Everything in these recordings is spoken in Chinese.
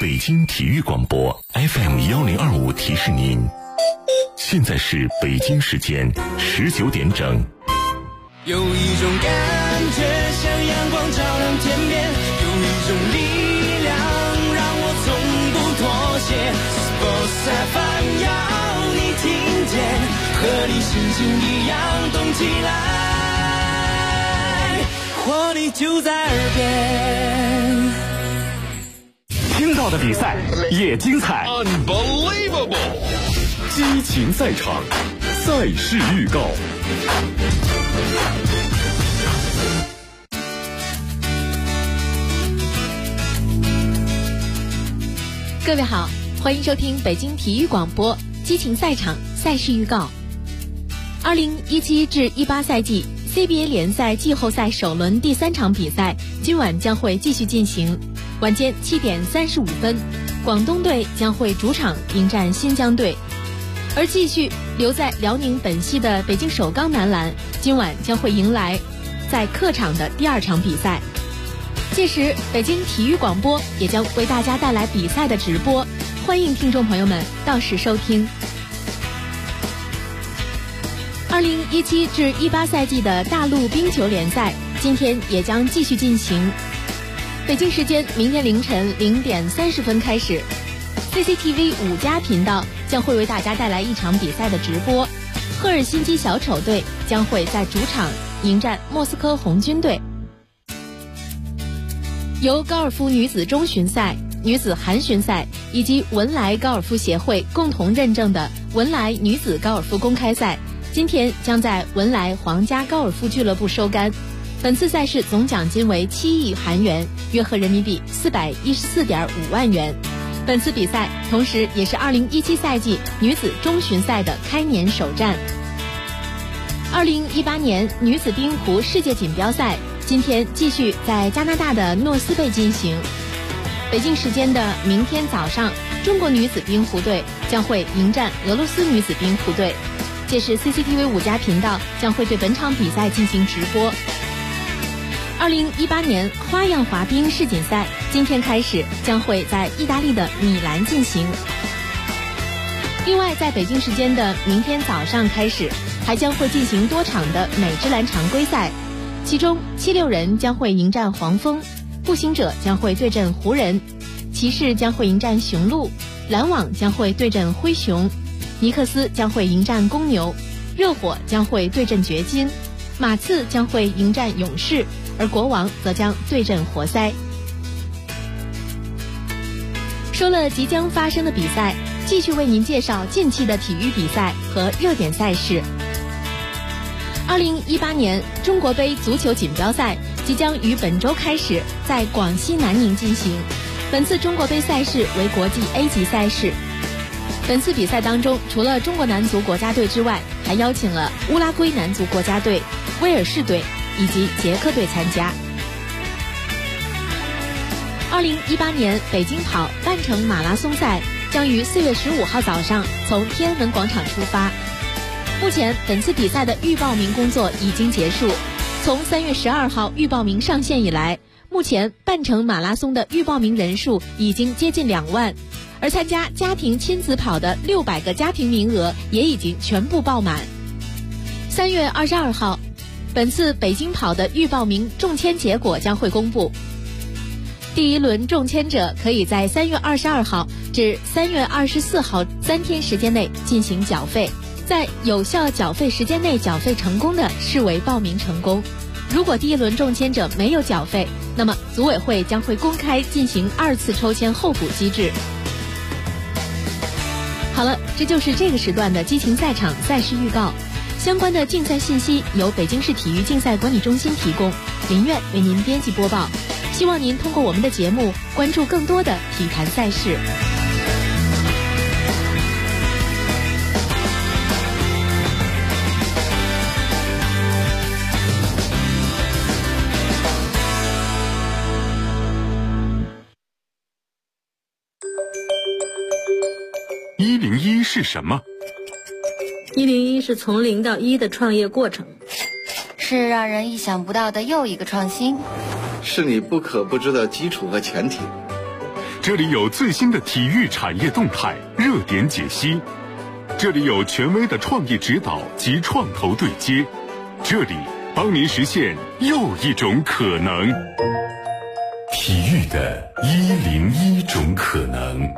北京体育广播 FM1025提示您，现在是北京时间19点整。 有一种感觉像阳光照亮天边，有一种力量让我从不妥协。Sports FM 要你听见，和你心情一样动起来，活力就在耳边。 听到的比赛也精彩 Unbelievable 激情赛场，赛事预告。 各位好，欢迎收听北京体育广播激情赛场赛事预告。2017至18赛季 CBA 联赛季后赛首轮第3场比赛今晚将会继续进行。晚间7点35分，广东队将会主场迎战新疆队，而继续留在辽宁本溪的北京首钢男篮今晚将会迎来在客场的第2场比赛。届时北京体育广播也将为大家带来比赛的直播，欢迎听众朋友们到时收听。2017至18赛季的大陆冰球联赛今天也将继续进行。北京时间明天凌晨0点30分开始， CCTV 5+频道将会为大家带来一场比赛的直播。赫尔辛基小丑队将会在主场迎战莫斯科红军队。由高尔夫女子中巡赛、女子韩巡赛以及文莱高尔夫协会共同认证的文莱女子高尔夫公开赛今天将在文莱皇家高尔夫俱乐部收杆。本次赛事总奖金为7亿韩元，约合人民币414.5万元。本次比赛同时也是2017赛季女子中巡赛的开年首战。2018年女子冰壶世界锦标赛今天继续在加拿大的诺斯贝进行。北京时间的明天早上，中国女子冰壶队将会迎战俄罗斯女子冰壶队，届时 CCTV 5+频道将会对本场比赛进行直播。2018年花样滑冰世锦赛今天开始，将会在意大利的米兰进行。另外在北京时间的明天早上开始，还将会进行多场的美职篮常规赛，其中76人将会迎战黄蜂，步行者将会对阵湖人，骑士将会迎战雄鹿，篮网将会对阵灰熊，尼克斯将会迎战公牛，热火将会对阵掘金，马刺将会迎战勇士，而国王则将对阵活塞。说了即将发生的比赛，继续为您介绍近期的体育比赛和热点赛事。2018年中国杯足球锦标赛即将于本周开始在广西南宁进行。本次中国杯赛事为国际 A 级赛事。本次比赛当中，除了中国男足国家队之外，还邀请了乌拉圭男足国家队、威尔士队以及捷克队参加。2018年北京跑半程马拉松赛将于4月15号早上从天安门广场出发。目前本次比赛的预报名工作已经结束，从3月12号预报名上线以来，目前半程马拉松的预报名人数已经接近2万，而参加家庭亲子跑的600个家庭名额也已经全部爆满。3月22号，本次北京跑的预报名中签结果将会公布。第一轮中签者可以在3月22号至3月24号3天时间内进行缴费，在有效缴费时间内缴费成功的视为报名成功。如果第一轮中签者没有缴费，那么组委会将会公开进行2次抽签候补机制。好了，这就是这个时段的激情赛场赛事预告。相关的竞赛信息由北京市体育竞赛管理中心提供，林苑为您编辑播报。希望您通过我们的节目关注更多的体坛赛事。 101是什么 ？101是从0到1的创业过程， 是让人意想不到的又一个创新， 是你不可不知的基础和前提。 这里有最新的体育产业动态热点解析，这里有权威的创业指导及创投对接，这里帮您实现又一种可能。 体育的101种可能。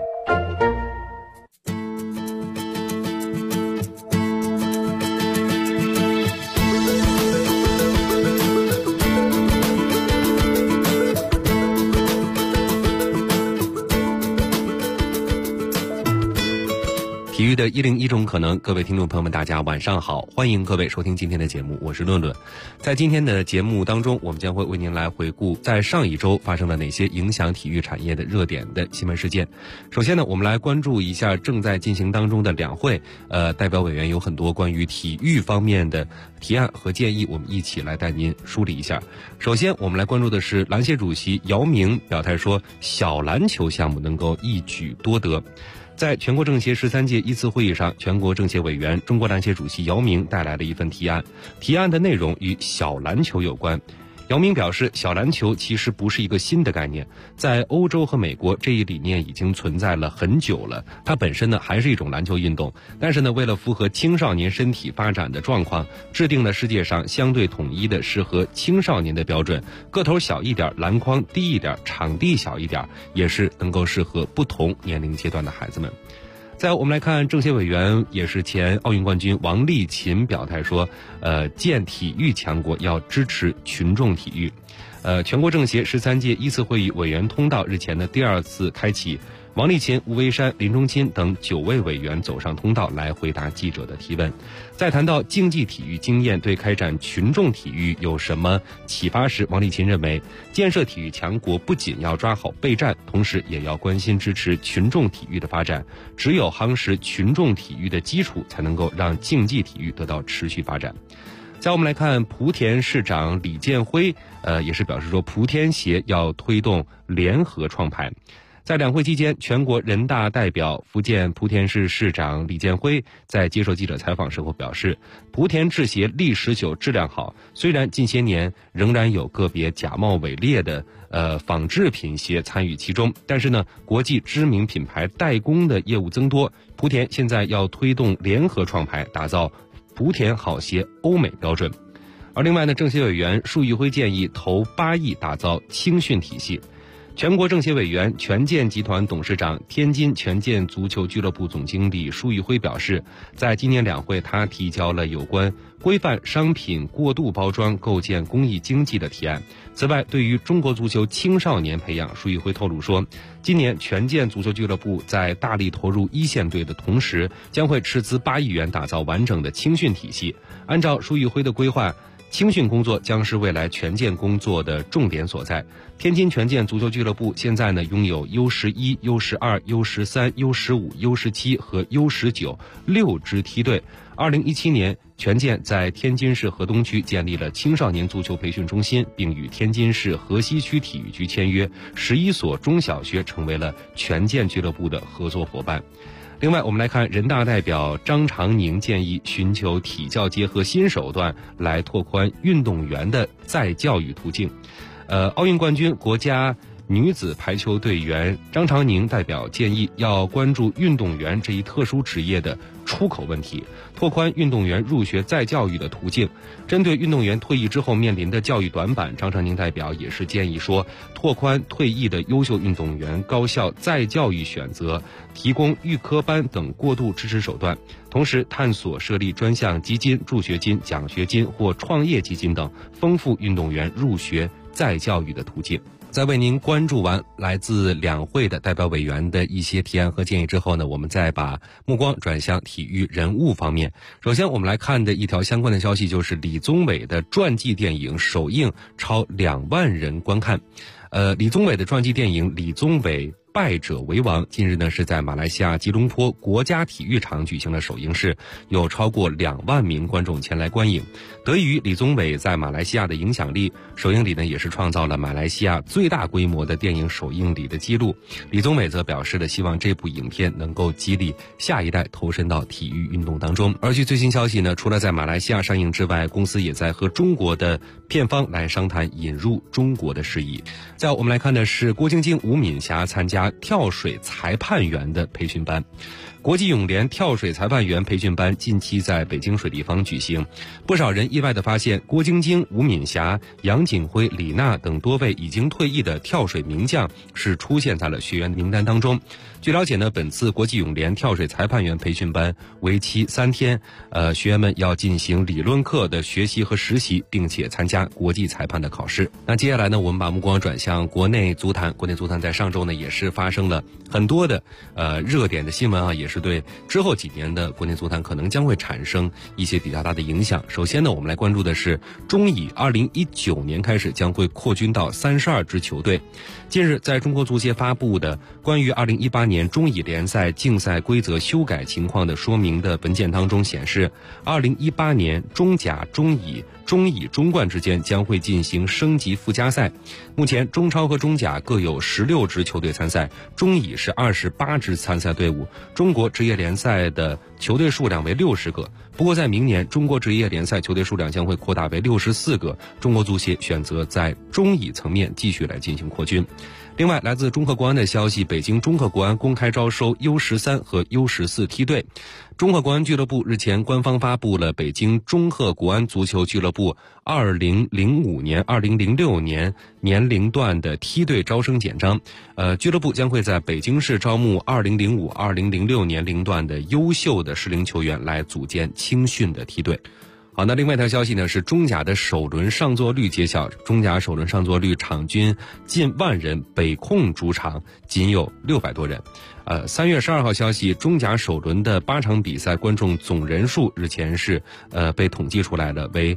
体育的101种可能，各位听众朋友们，大家晚上好，欢迎各位收听今天的节目，我是论论。在今天的节目当中，我们将会为您来回顾在上一周发生了哪些影响体育产业的热点的新闻事件。首先呢，我们来关注一下正在进行当中的两会，代表委员有很多关于体育方面的提案和建议，我们一起来带您梳理一下。首先，我们来关注的是篮协主席姚明表态说，小篮球项目能够一举多得。在全国政协13届一次会议上，全国政协委员、中国篮协主席姚明带来了一份提案，提案的内容与小篮球有关。姚明表示，小篮球其实不是一个新的概念，在欧洲和美国这一理念已经存在了很久了，它本身呢还是一种篮球运动，但是呢为了符合青少年身体发展的状况，制定了世界上相对统一的适合青少年的标准，个头小一点，篮筐低一点，场地小一点，也是能够适合不同年龄阶段的孩子们。再我们来看政协委员也是前奥运冠军王励勤表态说，建体育强国要支持群众体育。全国政协13届一次会议委员通道日前的第二次开启，王励勤、吴为山、林中钦等9位委员走上通道来回答记者的提问。在谈到竞技体育经验对开展群众体育有什么启发时，王励勤认为，建设体育强国不仅要抓好备战，同时也要关心支持群众体育的发展。只有夯实群众体育的基础，才能够让竞技体育得到持续发展。再我们来看莆田市长李建辉，也是表示说，莆田协要推动联合创牌。在两会期间，全国人大代表、福建莆田市市长李建辉在接受记者采访时候表示，莆田制鞋历史久，质量好，虽然近些年仍然有个别假冒伪劣的仿制品鞋参与其中，但是呢，国际知名品牌代工的业务增多，莆田现在要推动联合创牌，打造莆田好鞋欧美标准。而另外呢，政协委员束昱辉建议投8亿打造青训体系。全国政协委员、权健集团董事长、天津权健足球俱乐部总经理束昱辉表示，在今年两会，他提交了有关规范商品过度包装、构建公益经济的提案。此外，对于中国足球青少年培养，束昱辉透露说，今年权健足球俱乐部在大力投入一线队的同时，将会斥资8亿元打造完整的青训体系。按照束昱辉的规划，青训工作将是未来权健工作的重点所在。天津权健足球俱乐部现在呢拥有 U11、U12、U13、U15、U17 和 U19 6支梯队。2017年，权健在天津市河东区建立了青少年足球培训中心，并与天津市河西区体育局签约，11所中小学成为了权健俱乐部的合作伙伴。另外，我们来看人大代表张常宁建议寻求体教结合新手段来拓宽运动员的再教育途径。奥运冠军国家女子排球队员张常宁代表建议，要关注运动员这一特殊职业的出口问题，拓宽运动员入学再教育的途径。针对运动员退役之后面临的教育短板，张常宁代表也是建议说，拓宽退役的优秀运动员高校再教育选择，提供预科班等过渡支持手段，同时探索设立专项基金、助学金、奖学金或创业基金等，丰富运动员入学再教育的途径。在为您关注完来自两会的代表委员的一些提案和建议之后呢，我们再把目光转向体育人物方面。首先我们来看的一条相关的消息，就是李宗伟的传记电影首映超2万人观看。李宗伟的传记电影《李宗伟败者为王》近日呢是在马来西亚吉隆坡国家体育场举行了首映式，有超过2万名观众前来观影。得益于李宗伟在马来西亚的影响力，首映礼呢也是创造了马来西亚最大规模的电影首映礼的记录。李宗伟则表示了希望这部影片能够激励下一代投身到体育运动当中。而据最新消息呢，除了在马来西亚上映之外，公司也在和中国的片方来商谈引入中国的事宜。再我们来看的是郭晶晶、吴敏霞参加加跳水裁判员的培训班。国际泳联跳水裁判员培训班近期在北京水立方举行，不少人意外地发现，郭晶晶、吴敏霞、杨锦辉、李娜等多位已经退役的跳水名将是出现在了学员名单当中。据了解呢，本次国际泳联跳水裁判员培训班为期3天，学员们要进行理论课的学习和实习，并且参加国际裁判的考试。那接下来呢，我们把目光转向国内足坛。国内足坛在上周呢，也是发生了很多的热点的新闻啊，也是对之后几年的国内足坛可能将会产生一些比较大的影响。首先呢，我们来关注的是中乙2019年开始将会扩军到32支球队。近日，在中国足协发布的关于2018年中乙联赛竞赛规则修改情况的说明的文件当中显示，2018年中甲、中乙、中乙、中冠之间将会进行升级附加赛。目前中超和中甲各有16支球队参赛，中乙是28支参赛队伍。中国职业联赛的球队数量为60个，不过在明年中国职业联赛球队数量将会扩大为64个，中国足协选择在中乙层面继续来进行扩军。另外，来自中赫国安的消息，北京中赫国安公开招收 U13 和 U14 梯队。中赫国安俱乐部日前官方发布了北京中赫国安足球俱乐部2005年、2006年年龄段的梯队招生简章。俱乐部将会在北京市招募2005、2006年龄段的优秀的适龄球员来组建青训的梯队。好，那另外一条消息呢，是中甲的首轮上座率揭晓，中甲首轮上座率场均近万人，北控主场仅有600多人。3月12号消息，中甲首轮的8场比赛观众总人数日前是被统计出来了，为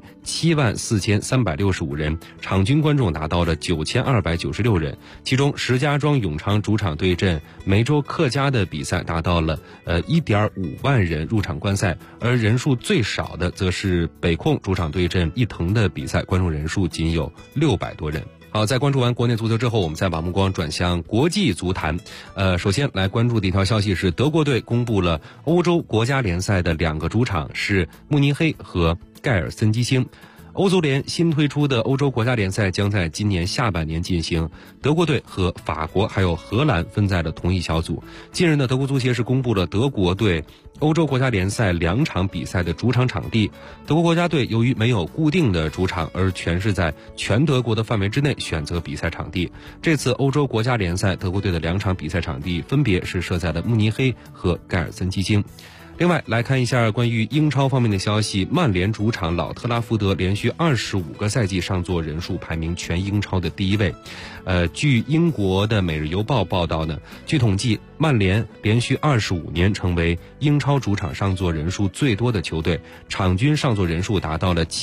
74365人，场均观众达到了9296人。其中石家庄永昌主场对阵梅州客家的比赛达到了1.5万人入场观赛，而人数最少的则是北控主场对阵伊藤的比赛，观众人数仅有600多人。好，在关注完国内足球之后，我们再把目光转向国际足坛。首先来关注的一条消息是，德国队公布了欧洲国家联赛的2个主场是慕尼黑和盖尔森基兴。欧足联新推出的欧洲国家联赛将在今年下半年进行，德国队和法国还有荷兰分在了同一小组。近日呢，德国足协是公布了德国队欧洲国家联赛2场比赛的主场场地。德国国家队由于没有固定的主场，而全是在全德国的范围之内选择比赛场地。这次欧洲国家联赛德国队的2场比赛场地分别是设在了慕尼黑和盖尔森基兴。另外来看一下关于英超方面的消息，曼联主场老特拉福德连续25个赛季上座人数排名全英超的第1位。据英国的《每日邮报》报道呢，据统计，曼联连续25年成为英超主场上座人数最多的球队，场均上座人数达到了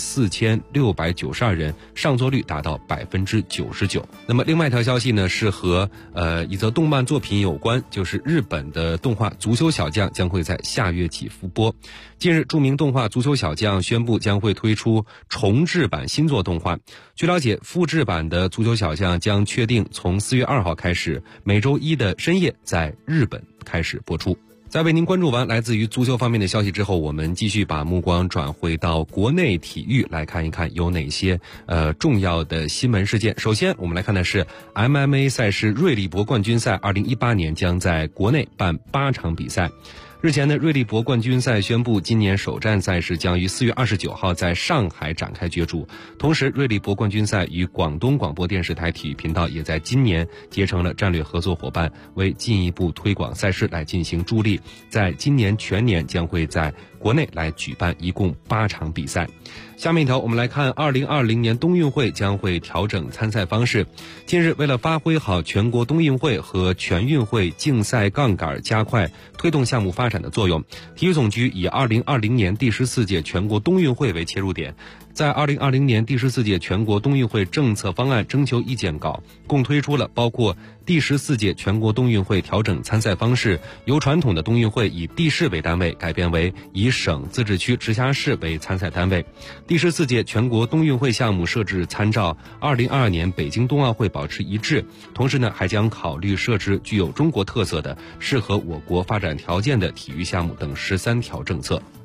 74692人，上座率达到99%。那么另外一条消息呢，是和一则动漫作品有关，就是日本的动画《足球小将》将会在下月起复播。近日，著名动画《足球小将》宣布将会推出重制版新作动画。据了解，复制版的《足球小将》将确定从4月2号开始，每周一的深夜在日本开始播出。在为您关注完来自于足球方面的消息之后，我们继续把目光转回到国内体育，来看一看有哪些重要的新闻事件。首先我们来看的是 MMA 赛事瑞利博冠军赛2018年将在国内办8场比赛。日前呢，瑞利博冠军赛宣布，今年首站赛事将于4月29号在上海展开角逐。同时，瑞利博冠军赛与广东广播电视台体育频道也在今年结成了战略合作伙伴，为进一步推广赛事来进行助力。在今年全年将会在国内来举办一共8场比赛。下面一条，我们来看2020年冬运会将会调整参赛方式。近日，为了发挥好全国冬运会和全运会竞赛杠杆，加快推动项目发展的作用，体育总局以2020年第14届全国冬运会为切入点，在2020年第14届全国冬运会政策方案征求意见稿，共推出了包括第14届全国冬运会调整参赛方式，由传统的冬运会以地市为单位改变为以省、自治区、直辖市为参赛单位。第14届全国冬运会项目设置参照2022年北京冬奥会保持一致，同时呢，还将考虑设置具有中国特色的、适合我国发展条件的体育项目等13条政策。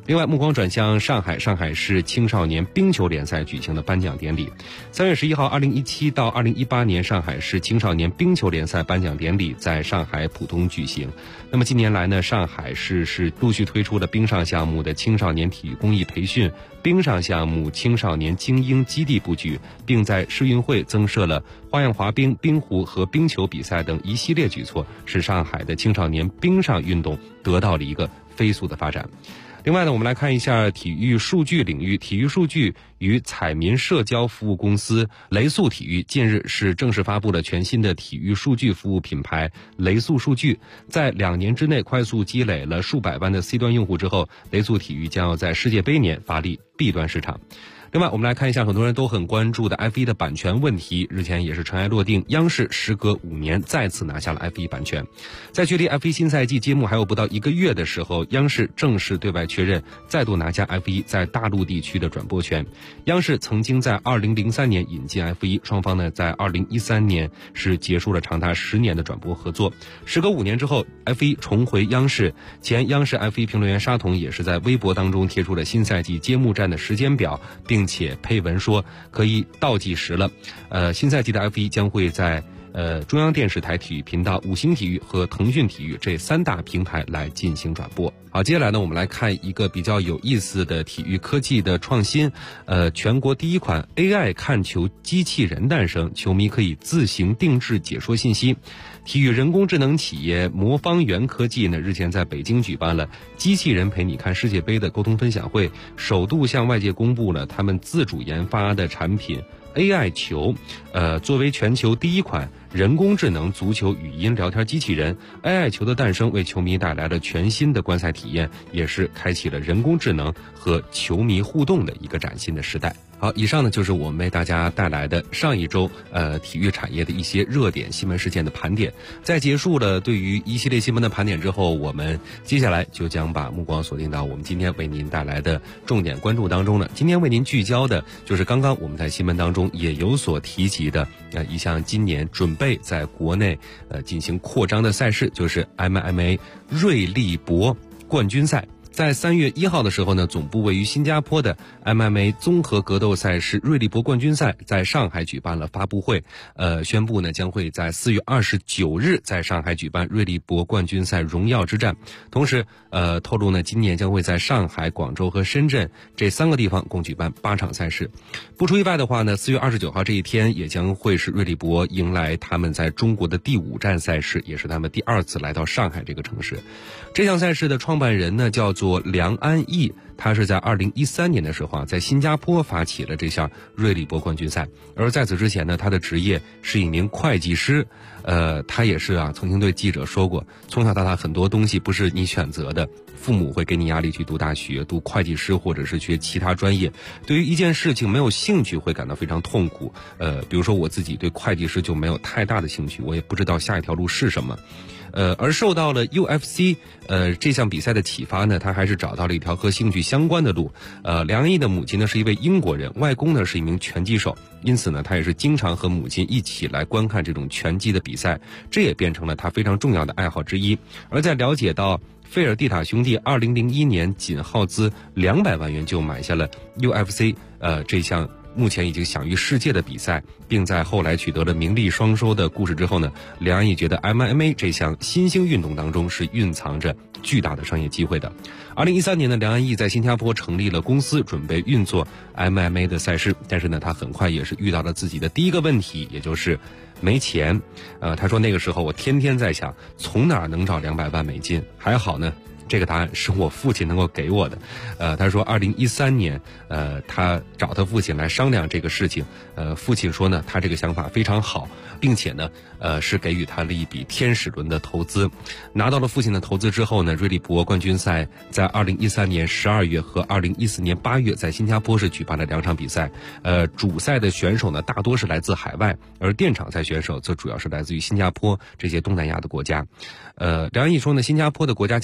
另外，目光转向上海，上海市青少年冰球联赛举行了颁奖典礼。3月11号，2017到2018年上海市青少年冰球联赛颁奖典礼在上海浦东举行。那么近年来呢，上海市是陆续推出了冰上项目的青少年体育公益培训、冰上项目青少年精英基地布局，并在世运会增设了花样滑冰、冰壶和冰球比赛等一系列举措，使上海的青少年冰上运动得到了一个飞速的发展。另外呢，我们来看一下体育数据领域。体育数据与彩民社交服务公司雷速体育近日是正式发布了全新的体育数据服务品牌雷速数据。在2年之内快速积累了数百万的 C 端用户之后，雷速体育将要在世界杯年发力 B 端市场。另外，我们来看一下很多人都很关注的 F1 的版权问题，日前也是尘埃落定，央视时隔5年再次拿下了 F1 版权。在距离 F1 新赛季揭幕还有不到1个月的时候，央视正式对外确认再度拿下 F1 在大陆地区的转播权。央视曾经在2003年引进 F1， 双方呢在2013年是结束了长达10年的转播合作。时隔5年之后， F1 重回央视，前央视 F1 评论员沙童也是在微博当中贴出了新赛季揭幕战的时间表，并且配文说可以倒计时了。新赛季的 F1 将会在中央电视台体育频道、5星体育和腾讯体育这3大平台来进行转播。好，接下来呢，我们来看一个比较有意思的体育科技的创新。全国第一款 AI 看球机器人诞生，球迷可以自行定制解说信息。体育人工智能企业魔方元科技呢，日前在北京举办了机器人陪你看世界杯的沟通分享会，首度向外界公布了他们自主研发的产品 AI 球。作为全球第一款人工智能足球语音聊天机器人， AI 球的诞生为球迷带来了全新的观赛体验，也是开启了人工智能和球迷互动的一个崭新的时代。好，以上呢就是我们为大家带来的上一周体育产业的一些热点新闻事件的盘点。在结束了对于一系列新闻的盘点之后，我们接下来就将把目光锁定到我们今天为您带来的重点关注当中了。今天为您聚焦的就是刚刚我们在新闻当中也有所提及的一项今年准备在国内进行扩张的赛事，就是 MMA 瑞利博冠军赛。在3月1号的时候呢，总部位于新加坡的 MMA 综合格斗赛事瑞利博冠军赛在上海举办了发布会，宣布呢将会在4月29日在上海举办瑞利博冠军赛荣耀之战。同时透露呢，今年将会在上海、广州和深圳这3个地方共举办8场赛事。不出意外的话呢，4月29号这一天也将会是瑞利博迎来他们在中国的第5站赛事，也是他们第2次来到上海这个城市。这项赛事的创办人呢叫做梁安义，他是在2013年的时候在新加坡发起了这项瑞利博冠军赛，而在此之前呢，他的职业是一名会计师。他也是曾经对记者说过，从小到大很多东西不是你选择的，父母会给你压力去读大学、读会计师或者是学其他专业。对于一件事情没有兴趣会感到非常痛苦。比如说我自己对会计师就没有太大的兴趣，我也不知道下一条路是什么。而受到了 UFC 这项比赛的启发呢，他还是找到了一条和兴趣相关的路。梁安义的母亲呢是一位英国人，外公呢是一名拳击手，因此呢他也是经常和母亲一起来观看这种拳击的比赛，这也变成了他非常重要的爱好之一。而在了解到菲尔蒂塔兄弟2001年仅耗资200万元就买下了 UFC 这项目前已经享誉世界的比赛，并在后来取得了名利双收的故事之后呢，梁安义觉得 MMA 这项新兴运动当中是蕴藏着巨大的商业机会的。2013年呢，梁安义在新加坡成立了公司，准备运作 MMA 的赛事，但是呢，他很快也是遇到了自己的第一个问题，也就是没钱。他说那个时候我天天在想，从哪儿能找200万美金？还好呢，这个答案是我父亲能够给我的。他说2013年他找他父亲来商量这个事情，父亲说呢他这个想法非常好，并且呢是给予他了一笔天使轮的投资。拿到了父亲的投资之后呢，瑞利博冠军赛在2013年12月和2014年8月在新加坡是举办了2场比赛。主赛的选手呢大多是来自海外，而电场赛选手则主要是来自于新加坡这些东南亚的国家。梁安义说呢，新加坡的国家其实非常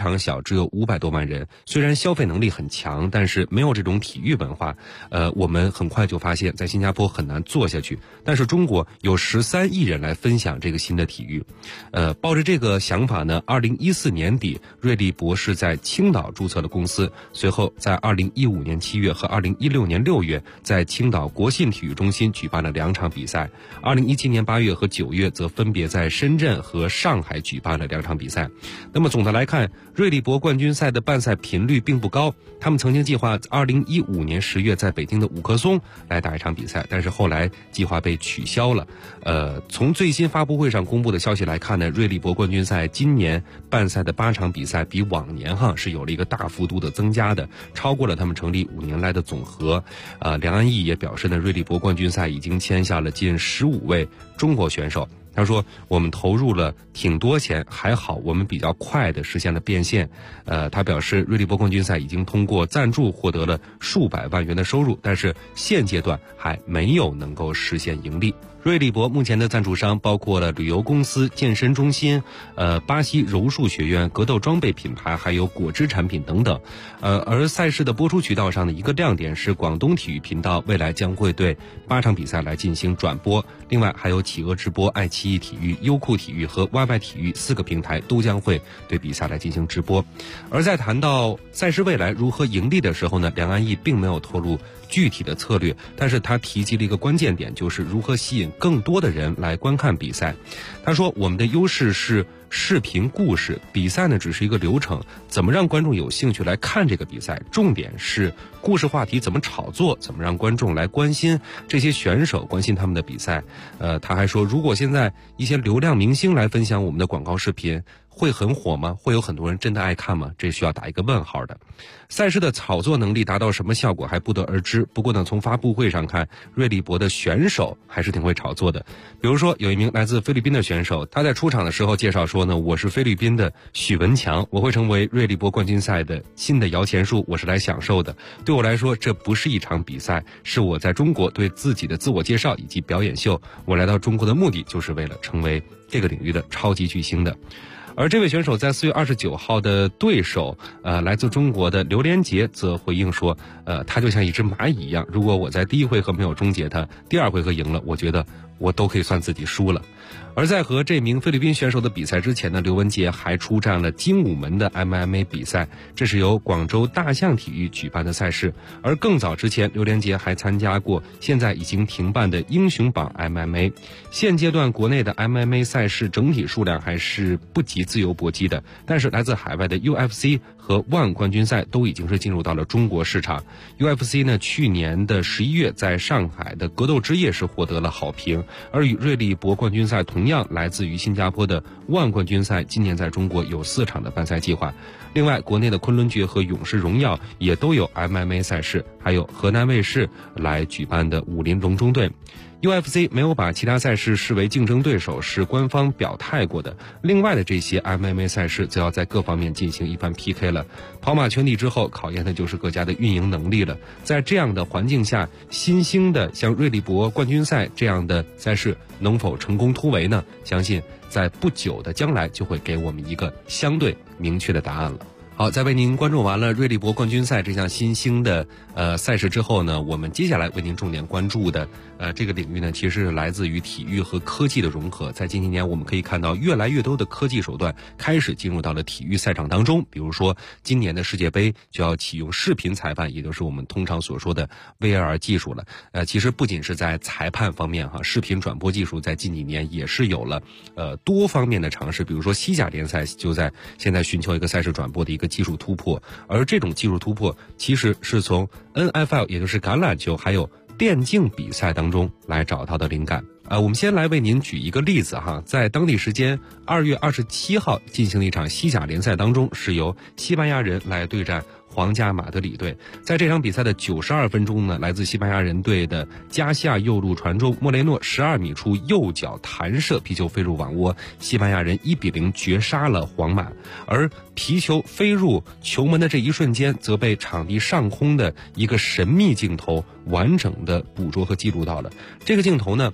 常小，只有500多万人。虽然消费能力很强，但是没有这种体育文化。我们很快就发现，在新加坡很难做下去。但是中国有13亿人来分享这个新的体育。抱着这个想法呢，2014年底，瑞丽博士在青岛注册了公司，随后在2015年7月和2016年6月，在青岛国信体育中心举办了2场比赛。2017年8月和9月则分别在深圳和上海举办了2场比赛。那么总的来看，瑞丽博冠军赛的办赛频率并不高。他们曾经计划2015年10月在北京的五棵松来打一场比赛，但是后来计划被取消了。从最新发布会上公布的消息来看呢，瑞丽博冠军赛今年办赛的8场比赛比往年是有了一个大幅度的增加的，超过了他们成立5年来的总和。梁安义也表示呢，瑞丽博冠军赛已经签下了近15位中国选手。他说，我们投入了挺多钱，还好我们比较快的实现了变现。他表示，瑞丽博冠军赛已经通过赞助获得了数百万元的收入，但是现阶段还没有能够实现盈利。瑞丽博目前的赞助商包括了旅游公司、健身中心、巴西柔术学院、格斗装备品牌，还有果汁产品等等。而赛事的播出渠道上的一个亮点是，广东体育频道未来将会对8场比赛来进行转播，另外还有企鹅直播、爱奇艺体育、优酷体育和 YY 体育4个平台都将会对比赛来进行直播。而在谈到赛事未来如何盈利的时候呢，梁安义并没有透露具体的策略，但是他提及了一个关键点，就是如何吸引更多的人来观看比赛。他说，我们的优势是视频故事，比赛呢只是一个流程，怎么让观众有兴趣来看这个比赛，重点是故事话题怎么炒作，怎么让观众来关心这些选手，关心他们的比赛。他还说，如果现在一些流量明星来分享我们的广告视频，会很火吗？会有很多人真的爱看吗？这需要打一个问号的。赛事的炒作能力达到什么效果还不得而知。不过呢，从发布会上看，瑞丽博的选手还是挺会炒作的。比如说，有一名来自菲律宾的选手，他在出场的时候介绍说呢，我是菲律宾的许文强，我会成为瑞丽博冠军赛的新的摇钱树，我是来享受的。对我来说，这不是一场比赛，是我在中国对自己的自我介绍以及表演秀。我来到中国的目的就是为了成为这个领域的超级巨星的。而这位选手在4月29号的对手，来自中国的刘连杰则回应说，他就像一只蚂蚁一样，如果我在第1回合没有终结他，第2回合赢了，我觉得我都可以算自己输了。而在和这名菲律宾选手的比赛之前呢，刘文杰还出战了精武门的 MMA 比赛，这是由广州大象体育举办的赛事。而更早之前，刘连杰还参加过现在已经停办的英雄榜 MMA。现阶段国内的 MMA 赛事整体数量还是不及自由搏击的，但是来自海外的 UFC 和ONE冠军赛都已经是进入到了中国市场。UFC 呢，去年的11月在上海的格斗之夜是获得了好评，而与瑞丽博冠军赛同样来自于新加坡的ONE冠军赛，今年在中国有4场的办赛计划。另外，国内的昆仑决和勇士荣耀也都有 MMA 赛事，还有河南卫视来举办的武林龙中队。UFC 没有把其他赛事视为竞争对手，是官方表态过的。另外的这些 MMA 赛事则要在各方面进行一番 PK 了。跑马圈地之后，考验的就是各家的运营能力了。在这样的环境下，新兴的像瑞丽博冠军赛这样的赛事能否成功突围呢？相信在不久的将来就会给我们一个相对明确的答案了。好，在为您关注完了瑞丽博冠军赛这项新兴的赛事之后呢，我们接下来为您重点关注的这个领域呢，其实是来自于体育和科技的融合。在近几年，我们可以看到越来越多的科技手段开始进入到了体育赛场当中。比如说，今年的世界杯就要启用视频裁判，也就是我们通常所说的 VAR 技术了。其实不仅是在裁判方面视频转播技术在近几年也是有了多方面的尝试。比如说西甲联赛就在现在寻求一个赛事转播的一个技术突破，而这种技术突破其实是从 NFL 也就是橄榄球还有电竞比赛当中来找到的灵感。我们先来为您举一个例子在当地时间2月27号进行的一场西甲联赛当中，是由西班牙人来对战皇家马德里队。在这场比赛的92分钟呢，来自西班牙人队的加西亚右路传中，莫雷诺12米处右脚弹射，皮球飞入网窝，西班牙人1-0绝杀了皇马。而皮球飞入球门的这一瞬间，则被场地上空的一个神秘镜头完整的捕捉和记录到了。这个镜头呢，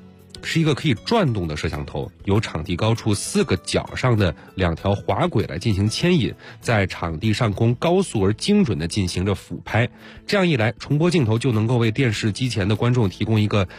是一个可以转动的摄像头，由场地高处4个角上的2条滑轨来进行牵引，在场地上空高速而精准地进行着俯拍。这样一来，重播镜头就能够为电视机前的观众提供一个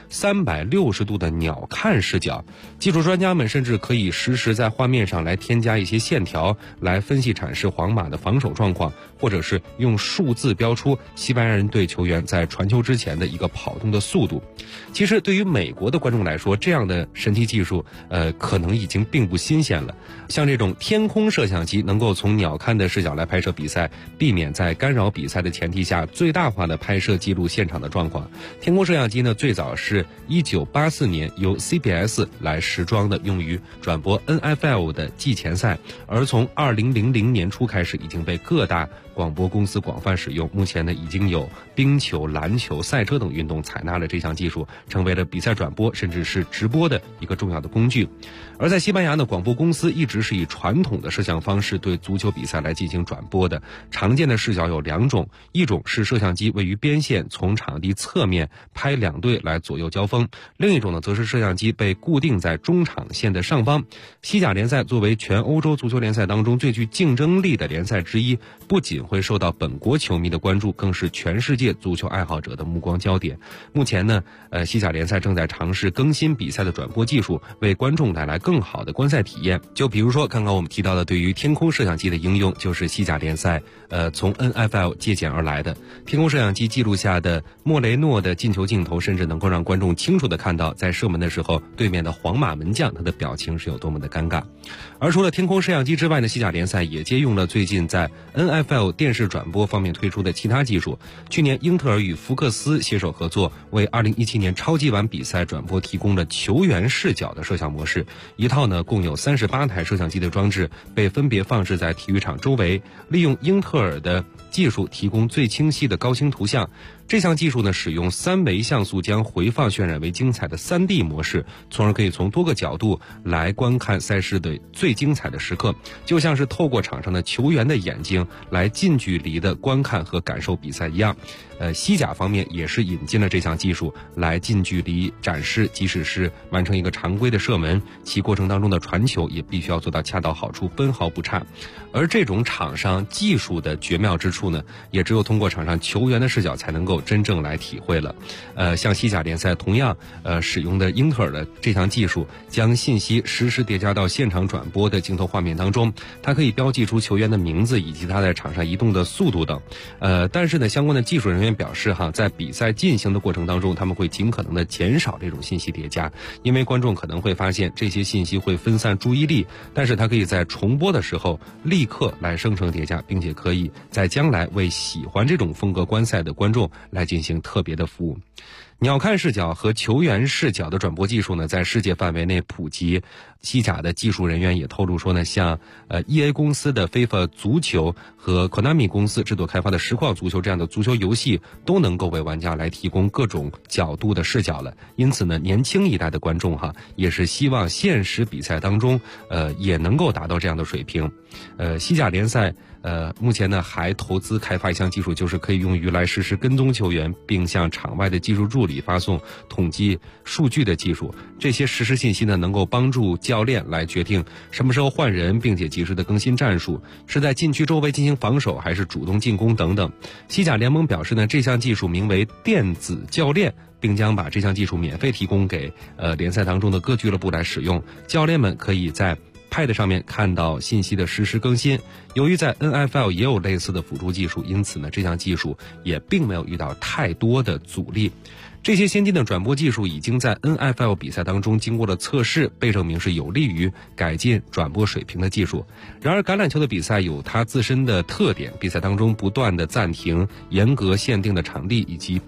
360度的鸟瞰视角。技术专家们甚至可以实时在画面上来添加一些线条，来分析阐释皇马的防守状况，或者是用数字标出西班牙人队球员在传球之前的一个跑动的速度。其实对于美国的观众来说，这样的神奇技术可能已经并不新鲜了。像这种天空摄像机能够从鸟瞰的视角来拍摄比赛，避免在干扰比赛的前提下最大化的拍摄记录现场的状况。天空摄像机呢，最早是1984年由 CBS 来时装的，用于转播 NFL 的季前赛，而从2000年初开始已经被各大广播公司广泛使用。目前呢，已经有冰球、篮球、赛车等运动采纳了这项技术，成为了比赛转播甚至是直播的一个重要的工具。而在西班牙呢，广播公司一直是以传统的摄像方式对足球比赛来进行转播的。常见的视角有2种，一种是摄像机位于边线，从场地侧面拍2队来左右交锋；另一种呢，则是摄像机被固定在中场线的上方。西甲联赛作为全欧洲足球联赛当中最具竞争力的联赛之一，不仅会受到本国球迷的关注，更是全世界足球爱好者的目光焦点。目前呢，西甲联赛正在尝试更新比赛的转播技术，为观众带来更好的观赛体验。就比如说刚刚我们提到的对于天空摄像机的应用，就是西甲联赛从 NFL 借鉴而来的。天空摄像机记录下的莫雷诺的进球镜头，甚至能够让观众清楚地看到在射门的时候，对面的皇马门将他的表情是有多么的尴尬。而除了天空摄像机之外呢，西甲联赛也借用了最近在 NFL 电视转播方面推出的其他技术。去年英特尔与福克斯携手合作，为2017年超级碗比赛转播提供了球员视角的摄像模式。一套呢共有38台摄像机的装置被分别放置在体育场周围，利用英特尔的技术提供最清晰的高清图像。这项技术呢，使用3维像素将回放渲染为精彩的3D 模式，从而可以从多个角度来观看赛事的最精彩的时刻，就像是透过场上的球员的眼睛来近距离的观看和感受比赛一样。西甲方面也是引进了这项技术来近距离展示，即使是完成一个常规的射门，其过程当中的传球也必须要做到恰到好处，分毫不差。而这种场上技术的绝妙之处呢，也只有通过场上球员的视角才能够真正来体会了。像西甲联赛同样使用的英特尔的这项技术，将信息实时叠加到现场转播的镜头画面当中，它可以标记出球员的名字以及他在场上移动的速度等。但是呢，相关的技术人员表示在比赛进行的过程当中，他们会尽可能的减少这种信息叠加，因为观众可能会发现这些信息会分散注意力，但是它可以在重播的时候立刻来生成叠加，并且可以在将来为喜欢这种风格观赛的观众来进行特别的服务。鸟瞰视角和球员视角的转播技术呢，在世界范围内普及。西甲的技术人员也透露说呢，像EA 公司的 FIFA 足球和 Konami 公司制作开发的实况足球这样的足球游戏，都能够为玩家来提供各种角度的视角了。因此呢，年轻一代的观众也是希望现实比赛当中也能够达到这样的水平。西甲联赛目前呢还投资开发一项技术，就是可以用于来实时跟踪球员，并向场外的技术助理发送统计数据的技术。这些实时信息呢，能够帮助教练来决定什么时候换人，并且及时的更新战术，是在禁区周围进行防守还是主动进攻等等。西甲联盟表示呢，这项技术名为电子教练，并将把这项技术免费提供给联赛当中的各俱乐部来使用。教练们可以在Pad 上面看到信息的实时更新。由于在 NFL 也有类似的辅助技术，因此呢，这项技术也并没有遇到太多的阻力。这些先进的转播技术已经在 NFL 比赛当中经过了测试，被证明是有利于改进转播水平的技术。然而橄榄球的比赛有它自身的特点，比赛当中不断的暂停、严格限定的场地以及